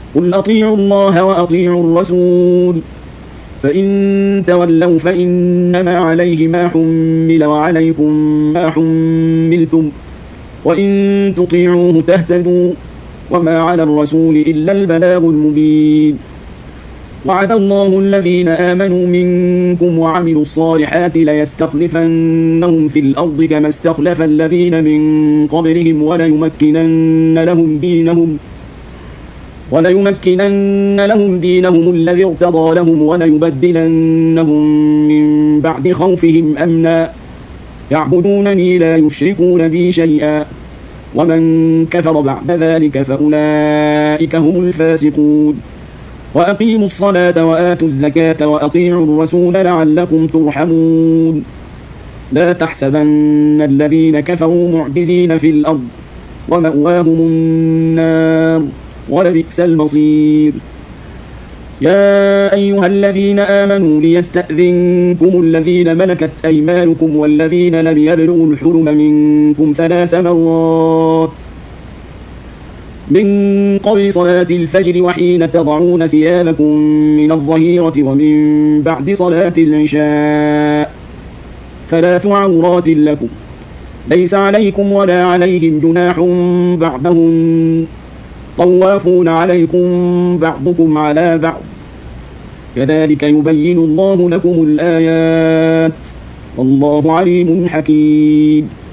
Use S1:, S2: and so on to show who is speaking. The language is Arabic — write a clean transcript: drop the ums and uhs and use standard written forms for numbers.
S1: قل أطيعوا الله وأطيعوا الرسول فإن تولوا فإنما عليه ما حمل وعليكم ما حملتم وإن تطيعوه تهتدوا وما على الرسول إلا البلاغ المبين. وعد الله الذين آمنوا منكم وعملوا الصالحات ليستخلفنهم في الأرض كما استخلف الذين من قبلهم وليمكنن لهم دينهم الذي ارتضى لهم وليبدلنهم من بعد خوفهم أمنا يعبدونني لا يشركون بي شيئا ومن كفر بعد ذلك فأولئك هم الفاسقون. وأقيموا الصلاة وآتوا الزكاة وأطيعوا الرسول لعلكم ترحمون. لا تحسبن الذين كفروا معجزين في الأرض ومأواهم النار ولبئس المصير. يا أيها الذين آمنوا ليستأذنكم الذين ملكت أيمانكم والذين لم يبلغوا الحلم منكم 3 مرات من قبل صلاة الفجر وحين تضعون ثيابكم من الظهيرة ومن بعد صلاة العشاء 3 عورات لكم ليس عليكم ولا عليهم جناح بعدهم طوافون عليكم بعضكم على بعض كذلك يبين الله لكم الآيات والله عليم حكيم.